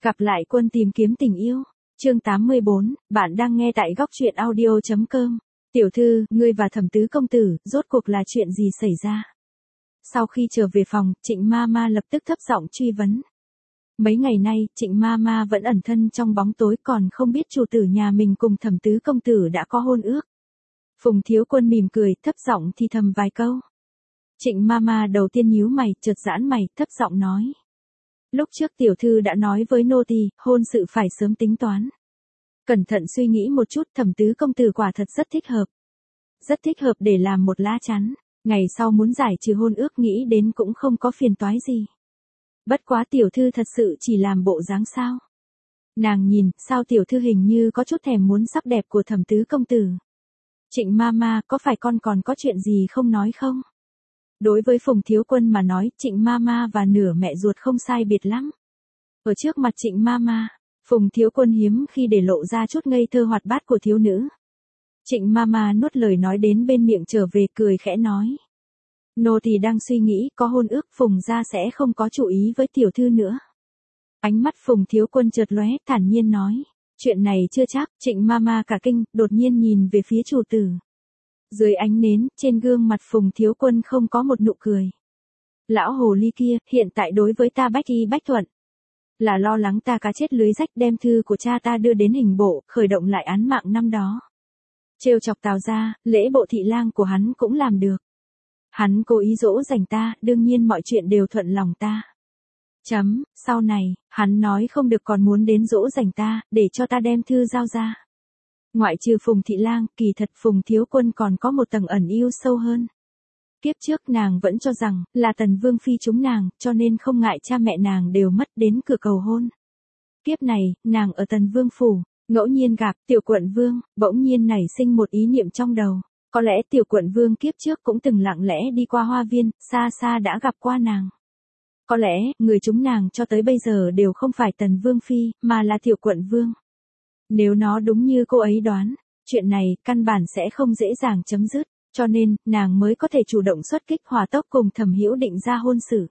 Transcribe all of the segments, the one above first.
Gặp lại quân tìm kiếm tình yêu. Chương 84, bạn đang nghe tại góc truyện audio.com. Tiểu thư, ngươi và Thẩm Tứ công tử, rốt cuộc là chuyện gì xảy ra? Sau khi trở về phòng, Trịnh Mama lập tức thấp giọng truy vấn. Mấy ngày nay, Trịnh Mama vẫn ẩn thân trong bóng tối, còn không biết chủ tử nhà mình cùng Thẩm Tứ công tử đã có hôn ước. Phùng Thiếu Quân mỉm cười, thấp giọng thì thầm vài câu. Trịnh Mama đầu tiên nhíu mày, chợt giãn mày, thấp giọng nói. Lúc trước tiểu thư đã nói với nô tỳ, hôn sự phải sớm tính toán. Cẩn thận suy nghĩ một chút, Thẩm Tứ công tử quả thật rất thích hợp. Rất thích hợp để làm một lá chắn, ngày sau muốn giải trừ hôn ước nghĩ đến cũng không có phiền toái gì. Bất quá tiểu thư thật sự chỉ làm bộ dáng sao? Nàng nhìn, sao tiểu thư hình như có chút thèm muốn sắc đẹp của Thẩm Tứ công tử. Trịnh Mama, có phải con còn có chuyện gì không nói không? Đối với Phùng Thiếu Quân mà nói, Trịnh Mama và nửa mẹ ruột không sai biệt lắm. Ở trước mặt Trịnh Mama, Phùng Thiếu Quân hiếm khi để lộ ra chút ngây thơ hoạt bát của thiếu nữ. Trịnh Mama nuốt lời nói đến bên miệng trở về, cười khẽ nói. Nô tỳ đang suy nghĩ, có hôn ước Phùng gia sẽ không có chủ ý với tiểu thư nữa. Ánh mắt Phùng Thiếu Quân chợt lóe, thản nhiên nói. Chuyện này chưa chắc. Trịnh Mama cả kinh, đột nhiên nhìn về phía chủ tử. Dưới ánh nến, trên gương mặt Phùng Thiếu Quân không có một nụ cười. Lão hồ ly kia, hiện tại đối với ta bách y bách thuận. Là lo lắng ta cá chết lưới rách, đem thư của cha ta đưa đến hình bộ, khởi động lại án mạng năm đó. Trêu chọc Tào gia, lễ bộ thị lang của hắn cũng làm được. Hắn cố ý dỗ dành ta, đương nhiên mọi chuyện đều thuận lòng ta. Sau này, hắn nói không được còn muốn đến dỗ dành ta, để cho ta đem thư giao ra. Ngoại trừ Phùng thị lang, kỳ thật Phùng Thiếu Quân còn có một tầng ẩn yêu sâu hơn. Kiếp trước nàng vẫn cho rằng, là Tần Vương phi chúng nàng, cho nên không ngại cha mẹ nàng đều mất đến cửa cầu hôn. Kiếp này, nàng ở Tần Vương phủ, ngẫu nhiên gặp Tiểu Quận Vương, bỗng nhiên nảy sinh một ý niệm trong đầu. Có lẽ Tiểu Quận Vương kiếp trước cũng từng lặng lẽ đi qua hoa viên, xa xa đã gặp qua nàng. Có lẽ, người chúng nàng cho tới bây giờ đều không phải Tần Vương phi, mà là Tiểu Quận Vương. Nếu nó đúng như cô ấy đoán, chuyện này căn bản sẽ không dễ dàng chấm dứt, cho nên nàng mới có thể chủ động xuất kích hỏa tốc cùng Thẩm Hữu định ra hôn sự.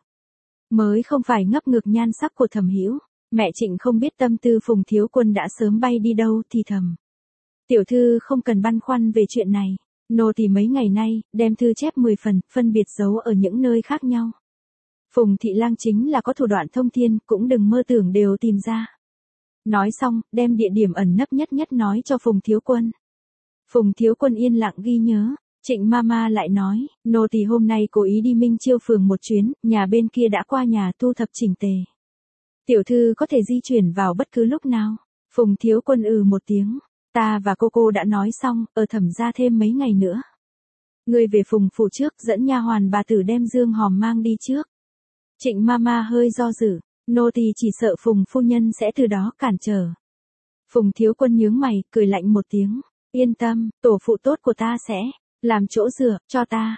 Mới không phải ngấp ngực nhan sắc của Thẩm Hữu. Mẹ Trịnh không biết tâm tư Phùng Thiếu Quân đã sớm bay đi đâu thì thầm. Tiểu thư không cần băn khoăn về chuyện này, nô tỳ mấy ngày nay đem thư chép 10 phần, phân biệt giấu ở những nơi khác nhau. Phùng thị lang chính là có thủ đoạn thông thiên, cũng đừng mơ tưởng đều tìm ra. Nói xong, đem địa điểm ẩn nấp nhất nói cho Phùng Thiếu Quân. Phùng Thiếu Quân yên lặng ghi nhớ. Trịnh Mama lại nói, nô tỳ hôm nay cố ý đi Minh Chiêu phường một chuyến, nhà bên kia đã qua nhà thu thập chỉnh tề. Tiểu thư có thể di chuyển vào bất cứ lúc nào. Phùng Thiếu Quân một tiếng. Ta và cô đã nói xong, ở Thẩm gia thêm mấy ngày nữa. Ngươi về Phùng phủ trước, dẫn nha hoàn bà tử đem dương hòm mang đi trước. Trịnh Mama hơi do dự. Nô tỳ chỉ sợ Phùng phu nhân sẽ từ đó cản trở. Phùng Thiếu Quân nhướng mày, cười lạnh một tiếng. Yên tâm, tổ phụ tốt của ta sẽ làm chỗ dựa cho ta.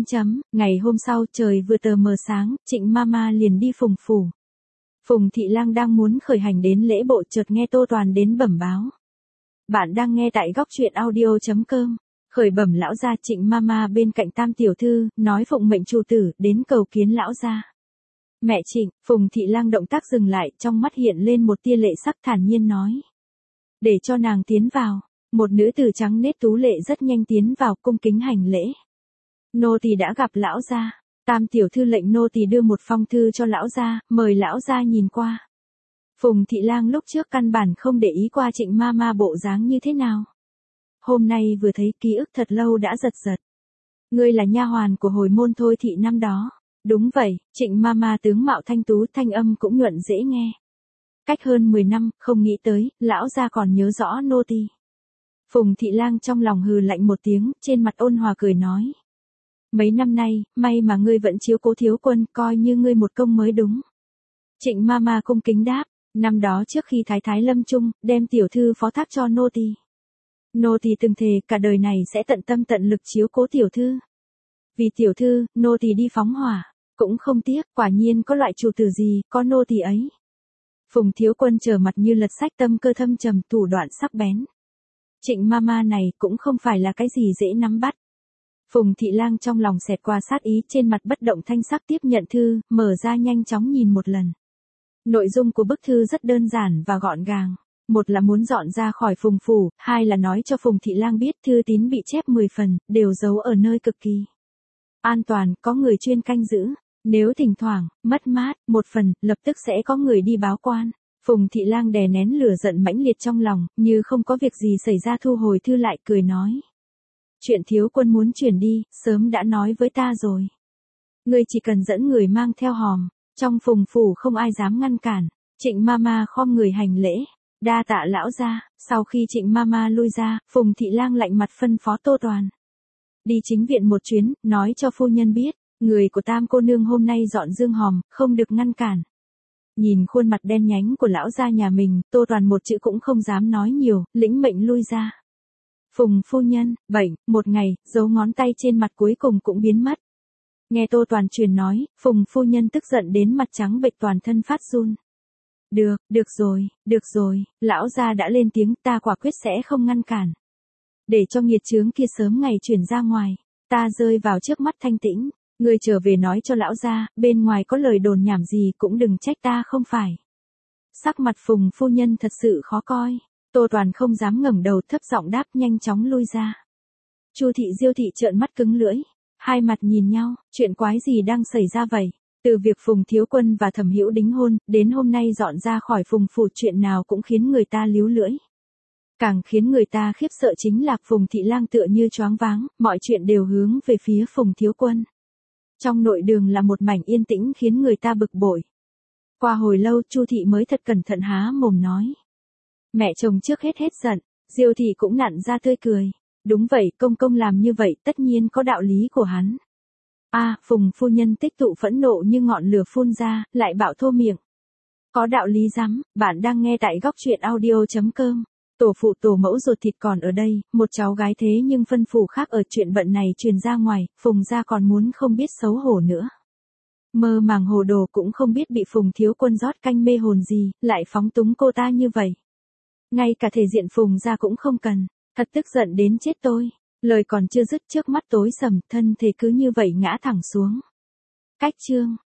Ngày hôm sau trời vừa tờ mờ sáng, Trịnh Mama liền đi Phùng phủ. Phùng thị lang đang muốn khởi hành đến lễ bộ, chợt nghe Tô Toàn đến bẩm báo. Bạn đang nghe tại góc truyện audio.com. Khởi bẩm lão gia. Trịnh Mama bên cạnh Tam tiểu thư, nói phụng mệnh chủ tử, đến cầu kiến lão gia. Mẹ Trịnh. Phùng thị lang động tác dừng lại, trong mắt hiện lên một tia lệ sắc, thản nhiên nói. Để cho nàng tiến vào. Một nữ tử trắng nết tú lệ rất nhanh tiến vào, cung kính hành lễ. Nô tỳ đã gặp lão gia. Tam tiểu thư lệnh nô tỳ đưa một phong thư cho lão gia, mời lão gia nhìn qua. Phùng thị lang lúc trước căn bản không để ý qua Trịnh Mama bộ dáng như thế nào. Hôm nay vừa thấy ký ức thật lâu đã giật giật. Ngươi là nha hoàn của hồi môn Thôi thị năm đó. Đúng vậy. Trịnh Mama tướng mạo thanh tú, thanh âm cũng nhuận dễ nghe. Cách hơn 10 năm, không nghĩ tới, lão gia còn nhớ rõ nô tỳ. Phùng thị lang trong lòng hừ lạnh một tiếng, trên mặt ôn hòa cười nói. Mấy năm nay, may mà ngươi vẫn chiếu cố Thiếu Quân, coi như ngươi một công mới đúng. Trịnh Mama cung kính đáp. Năm đó trước khi thái thái lâm chung, đem tiểu thư phó thác cho nô tỳ. Nô tỳ từng thề cả đời này sẽ tận tâm tận lực chiếu cố tiểu thư. Vì tiểu thư, nô tỳ đi phóng hỏa, cũng không tiếc, quả nhiên có loại chủ tử gì, có nô tỳ ấy. Phùng Thiếu Quân trở mặt như lật sách, tâm cơ thâm trầm, thủ đoạn sắc bén. Trịnh Mama này cũng không phải là cái gì dễ nắm bắt. Phùng thị lang trong lòng xẹt qua sát ý, trên mặt bất động thanh sắc tiếp nhận thư, mở ra nhanh chóng nhìn một lần. Nội dung của bức thư rất đơn giản và gọn gàng. Một là muốn dọn ra khỏi Phùng phủ, hai là nói cho Phùng Thị Lang biết thư tín bị chép 10 phần, đều giấu ở nơi cực kỳ an toàn, có người chuyên canh giữ. Nếu thỉnh thoảng, mất mát, một phần, lập tức sẽ có người đi báo quan. Phùng Thị Lang đè nén lửa giận mãnh liệt trong lòng, như không có việc gì xảy ra thu hồi thư lại cười nói. Chuyện thiếu quân muốn chuyển đi, sớm đã nói với ta rồi. Ngươi chỉ cần dẫn người mang theo hòm, trong Phùng phủ không ai dám ngăn cản. Trịnh Mama khom người hành lễ, đa tạ lão gia. Sau khi Trịnh Mama lui ra, Phùng Thị Lang lạnh mặt phân phó Tô Toàn. Đi chính viện một chuyến, nói cho phu nhân biết, người của Tam cô nương hôm nay dọn dương hòm, không được ngăn cản. Nhìn khuôn mặt đen nhánh của lão gia nhà mình, Tô Toàn một chữ cũng không dám nói nhiều, lĩnh mệnh lui ra. Phùng phu nhân, bệnh, một ngày, dấu ngón tay trên mặt cuối cùng cũng biến mất. Nghe Tô Toàn truyền nói, Phùng phu nhân tức giận đến mặt trắng bệch toàn thân phát run. Được rồi, lão gia đã lên tiếng, ta quả quyết sẽ không ngăn cản. Để cho nghiệt chướng kia sớm ngày chuyển ra ngoài, ta rơi vào trước mắt thanh tĩnh, ngươi trở về nói cho lão gia, bên ngoài có lời đồn nhảm gì cũng đừng trách ta không phải. Sắc mặt Phùng phu nhân thật sự khó coi, Tô Toàn không dám ngẩng đầu thấp giọng đáp nhanh chóng lui ra. Chu thị Diêu thị trợn mắt cứng lưỡi, hai mặt nhìn nhau, chuyện quái gì đang xảy ra vậy? Từ việc Phùng Thiếu Quân và Thẩm Hữu đính hôn, đến hôm nay dọn ra khỏi Phùng phủ, chuyện nào cũng khiến người ta líu lưỡi. Càng khiến người ta khiếp sợ chính là Phùng Thị Lang tựa như choáng váng, mọi chuyện đều hướng về phía Phùng Thiếu Quân. Trong nội đường là một mảnh yên tĩnh khiến người ta bực bội. Qua hồi lâu Chu thị mới thật cẩn thận há mồm nói. Mẹ chồng trước hết giận, Diêu thị cũng nặn ra tươi cười. Đúng vậy, công công làm như vậy tất nhiên có đạo lý của hắn. Phùng phu nhân tích tụ phẫn nộ như ngọn lửa phun ra, lại bạo thô miệng. Có đạo lý rắm, bạn đang nghe tại góc truyện audio.com. Tổ phụ tổ mẫu ruột thịt còn ở đây, một cháu gái thế nhưng phân phủ khác ở, chuyện bận này truyền ra ngoài, Phùng gia còn muốn không biết xấu hổ nữa. Mơ màng hồ đồ cũng không biết bị Phùng Thiếu Quân rót canh mê hồn gì, lại phóng túng cô ta như vậy. Ngay cả thể diện Phùng gia cũng không cần, thật tức giận đến chết tôi. Lời còn chưa dứt trước mắt tối sầm, thân thể cứ như vậy ngã thẳng xuống. Cách chương